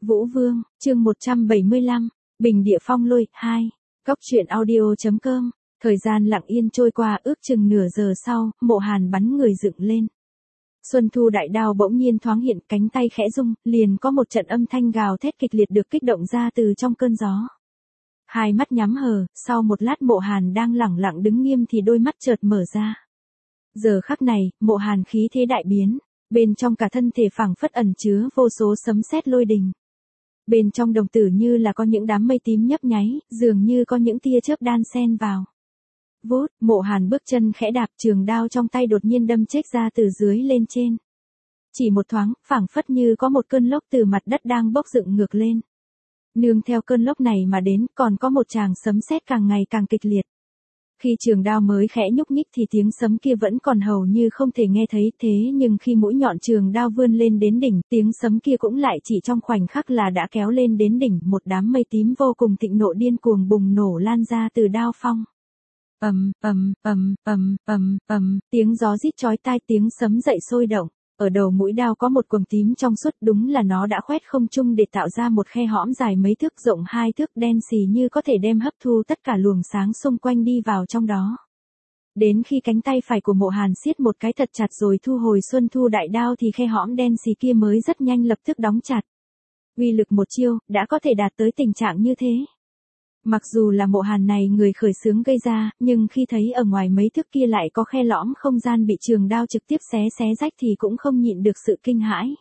Vũ Vương, chương 175, Bình Địa Phong Lôi, 2. Cóc truyện audio.com. Thời gian lặng yên trôi qua, ước chừng nửa giờ sau, Mộ Hàn bắn người dựng lên. Xuân Thu đại đao bỗng nhiên thoáng hiện, cánh tay khẽ rung, liền có một trận âm thanh gào thét kịch liệt được kích động ra từ trong cơn gió. Hai mắt nhắm hờ, sau một lát Mộ Hàn đang lẳng lặng đứng nghiêm thì đôi mắt chợt mở ra. Giờ khắc này, Mộ Hàn khí thế đại biến, bên trong cả thân thể phảng phất ẩn chứa vô số sấm sét lôi đình. Bên trong đồng tử như là có những đám mây tím nhấp nháy, dường như có những tia chớp đan xen vào. Vút, Mộ Hàn bước chân khẽ đạp, trường đao trong tay đột nhiên đâm chếch ra từ dưới lên trên. Chỉ một thoáng, phảng phất như có một cơn lốc từ mặt đất đang bốc dựng ngược lên. Nương theo cơn lốc này mà đến, còn có một tràng sấm sét càng ngày càng kịch liệt. Khi trường đao mới khẽ nhúc nhích thì tiếng sấm kia vẫn còn hầu như không thể nghe thấy, thế nhưng khi mũi nhọn trường đao vươn lên đến đỉnh, tiếng sấm kia cũng lại chỉ trong khoảnh khắc là đã kéo lên đến đỉnh, một đám mây tím vô cùng thịnh nộ điên cuồng bùng nổ lan ra từ đao phong. Tiếng gió rít chói tai, tiếng sấm dậy sôi động. Ở đầu mũi đao có một quầng tím trong suốt, đúng là nó đã khoét không trung để tạo ra một khe hõm dài mấy thước, rộng 2 thước, đen xì như có thể đem hấp thu tất cả luồng sáng xung quanh đi vào trong đó. Đến khi cánh tay phải của Mộ Hàn siết một cái thật chặt rồi thu hồi Xuân Thu đại đao thì khe hõm đen xì kia mới rất nhanh lập tức đóng chặt. Uy lực một chiêu, đã có thể đạt tới tình trạng như thế. Mặc dù là Mộ Hàn này người khởi xướng gây ra, nhưng khi thấy ở ngoài mấy thước kia lại có khe lõm không gian bị trường đao trực tiếp xé rách thì cũng không nhịn được sự kinh hãi.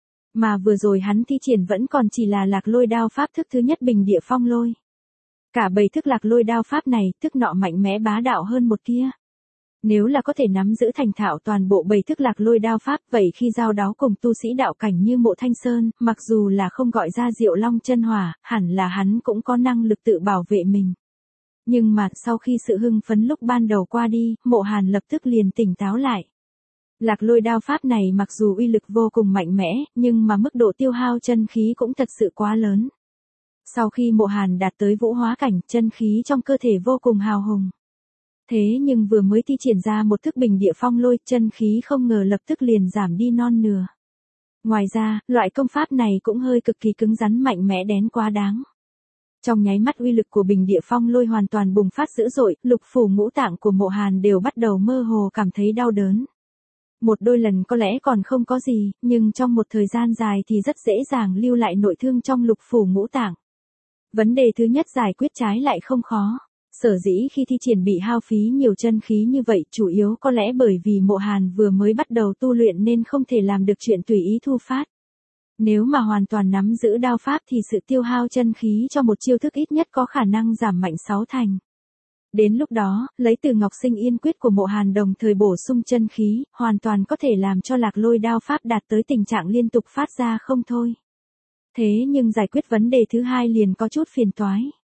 Mà vừa rồi hắn thi triển vẫn còn chỉ là Lạc Lôi đao pháp thức thứ nhất Bình Địa Phong Lôi. Cả 7 thức Lạc Lôi đao pháp này, thức nọ mạnh mẽ bá đạo hơn một kia. Nếu là có thể nắm giữ thành thạo toàn bộ 7 thức Lạc Lôi đao pháp, vậy khi giao đấu cùng tu sĩ đạo cảnh như Mộ Thanh Sơn, mặc dù là không gọi ra Diệu Long chân hỏa, hẳn là hắn cũng có năng lực tự bảo vệ mình. Nhưng mà, sau khi sự hưng phấn lúc ban đầu qua đi, Mộ Hàn lập tức liền tỉnh táo lại. Lạc Lôi đao pháp này mặc dù uy lực vô cùng mạnh mẽ, nhưng mà mức độ tiêu hao chân khí cũng thật sự quá lớn. Sau khi Mộ Hàn đạt tới vũ hóa cảnh, chân khí trong cơ thể vô cùng hào hùng. Thế nhưng vừa mới thi triển ra một thức Bình Địa Phong Lôi, chân khí không ngờ lập tức liền giảm đi non nửa. Ngoài ra, loại công pháp này cũng hơi cực kỳ cứng rắn mạnh mẽ đến quá đáng. Trong nháy mắt uy lực của Bình Địa Phong Lôi hoàn toàn bùng phát dữ dội, lục phủ ngũ tạng của Mộ Hàn đều bắt đầu mơ hồ cảm thấy đau đớn. Một đôi lần có lẽ còn không có gì, nhưng trong một thời gian dài thì rất dễ dàng lưu lại nội thương trong lục phủ ngũ tạng. Vấn đề thứ nhất giải quyết trái lại không khó. Sở dĩ khi thi triển bị hao phí nhiều chân khí như vậy, chủ yếu có lẽ bởi vì Mộ Hàn vừa mới bắt đầu tu luyện nên không thể làm được chuyện tùy ý thu phát. Nếu mà hoàn toàn nắm giữ đao pháp thì sự tiêu hao chân khí cho một chiêu thức ít nhất có khả năng giảm mạnh 6 thành. Đến lúc đó, lấy từ Ngọc Sinh Yên Quyết của Mộ Hàn đồng thời bổ sung chân khí, hoàn toàn có thể làm cho Lạc Lôi đao pháp đạt tới tình trạng liên tục phát ra không thôi. Thế nhưng giải quyết vấn đề thứ hai liền có chút phiền toái.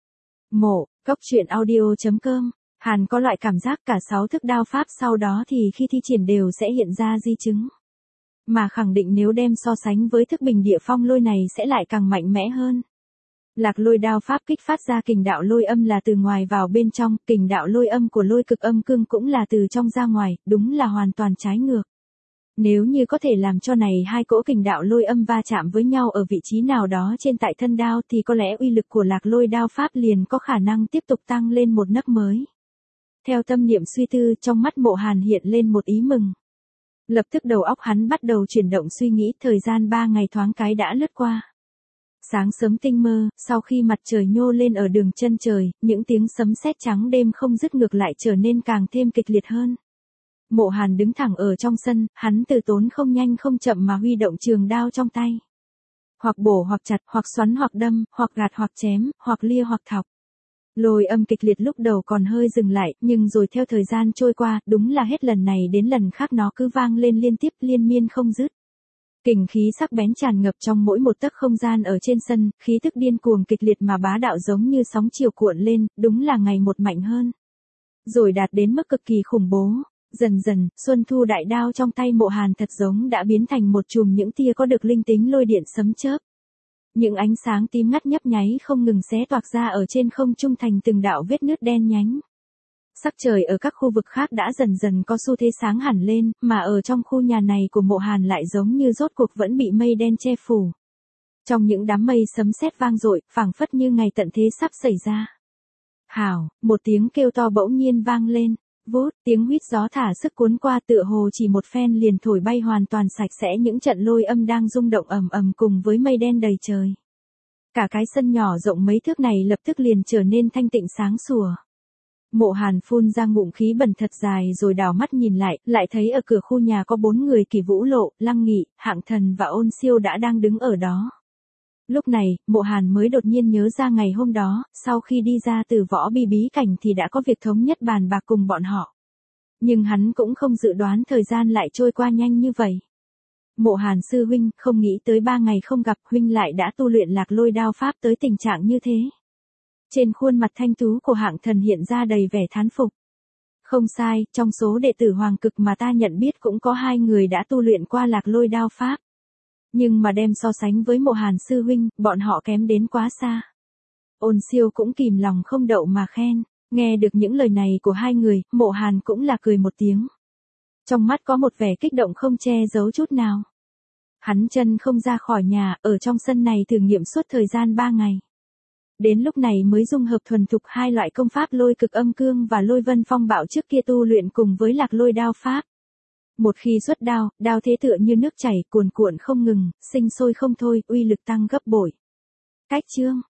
Cóc truyện audio.com. Hàn có loại cảm giác cả 6 thức đao pháp sau đó thì khi thi triển đều sẽ hiện ra di chứng. Mà khẳng định nếu đem so sánh với thức Bình Địa Phong Lôi này sẽ lại càng mạnh mẽ hơn. Lạc Lôi đao pháp kích phát ra kình đạo lôi âm là từ ngoài vào bên trong, kình đạo lôi âm của Lôi Cực Âm Cương cũng là từ trong ra ngoài, đúng là hoàn toàn trái ngược. Nếu như có thể làm cho này hai cỗ kình đạo lôi âm va chạm với nhau ở vị trí nào đó trên tại thân đao thì có lẽ uy lực của Lạc Lôi đao pháp liền có khả năng tiếp tục tăng lên một nấc mới. Theo tâm niệm suy tư, trong mắt Mộ Hàn hiện lên một ý mừng. Lập tức đầu óc hắn bắt đầu chuyển động suy nghĩ, thời gian 3 ngày thoáng cái đã lướt qua. Sáng sớm tinh mơ, sau khi mặt trời nhô lên ở đường chân trời, những tiếng sấm sét trắng đêm không dứt ngược lại trở nên càng thêm kịch liệt hơn. Mộ Hàn đứng thẳng ở trong sân, hắn từ tốn không nhanh không chậm mà huy động trường đao trong tay. Hoặc bổ hoặc chặt, hoặc xoắn hoặc đâm, hoặc gạt hoặc chém, hoặc lia hoặc thọc. Lôi âm kịch liệt lúc đầu còn hơi dừng lại, nhưng rồi theo thời gian trôi qua, đúng là hết lần này đến lần khác nó cứ vang lên liên tiếp liên miên không dứt. Kình khí sắc bén tràn ngập trong mỗi một tấc không gian ở trên sân, khí tức điên cuồng kịch liệt mà bá đạo giống như sóng chiều cuộn lên, đúng là ngày một mạnh hơn. Rồi đạt đến mức cực kỳ khủng bố. Dần dần, Xuân Thu đại đao trong tay Mộ Hàn thật giống đã biến thành một chùm những tia có được linh tính lôi điện sấm chớp. Những ánh sáng tím ngắt nhấp nháy không ngừng xé toạc ra ở trên không trung thành từng đạo vết nứt đen nhánh. Sắc trời ở các khu vực khác đã dần dần có xu thế sáng hẳn lên, mà ở trong khu nhà này của Mộ Hàn lại giống như rốt cuộc vẫn bị mây đen che phủ. Trong những đám mây sấm sét vang dội, phảng phất như ngày tận thế sắp xảy ra. Hảo, một tiếng kêu to bỗng nhiên vang lên. Vút, tiếng huýt gió thả sức cuốn qua tựa hồ chỉ một phen liền thổi bay hoàn toàn sạch sẽ những trận lôi âm đang rung động ầm ầm cùng với mây đen đầy trời. Cả cái sân nhỏ rộng mấy thước này lập tức liền trở nên thanh tịnh sáng sủa. Mộ Hàn phun ra ngụm khí bẩn thật dài rồi đảo mắt nhìn lại thấy ở cửa khu nhà có 4 người, Kỳ Vũ Lộ, Lăng Nghị, Hạng Thần và Ôn Siêu đã đang đứng ở đó. Lúc này, Mộ Hàn mới đột nhiên nhớ ra ngày hôm đó, sau khi đi ra từ võ bí bí cảnh thì đã có việc thống nhất bàn bạc cùng bọn họ. Nhưng hắn cũng không dự đoán thời gian lại trôi qua nhanh như vậy. Mộ Hàn sư huynh, không nghĩ tới 3 ngày không gặp huynh lại đã tu luyện Lạc Lôi đao pháp tới tình trạng như thế. Trên khuôn mặt thanh tú của Hạng Thần hiện ra đầy vẻ thán phục. Không sai, trong số đệ tử Hoàng Cực mà ta nhận biết cũng có 2 người đã tu luyện qua Lạc Lôi đao pháp. Nhưng mà đem so sánh với Mộ Hàn sư huynh, bọn họ kém đến quá xa. Ôn Siêu cũng kìm lòng không đậu mà khen. Nghe được những lời này của 2 người, Mộ Hàn cũng là cười một tiếng. Trong mắt có một vẻ kích động không che giấu chút nào. Hắn chân không ra khỏi nhà, ở trong sân này thử nghiệm suốt thời gian 3 ngày. Đến lúc này mới dung hợp thuần thục 2 loại công pháp Lôi Cực Âm Cương và Lôi Vân Phong Bạo trước kia tu luyện cùng với Lạc Lôi đao pháp. Một khi xuất đao, đao thế tựa như nước chảy cuồn cuộn không ngừng, sinh sôi không thôi, uy lực tăng gấp bội. Cách chương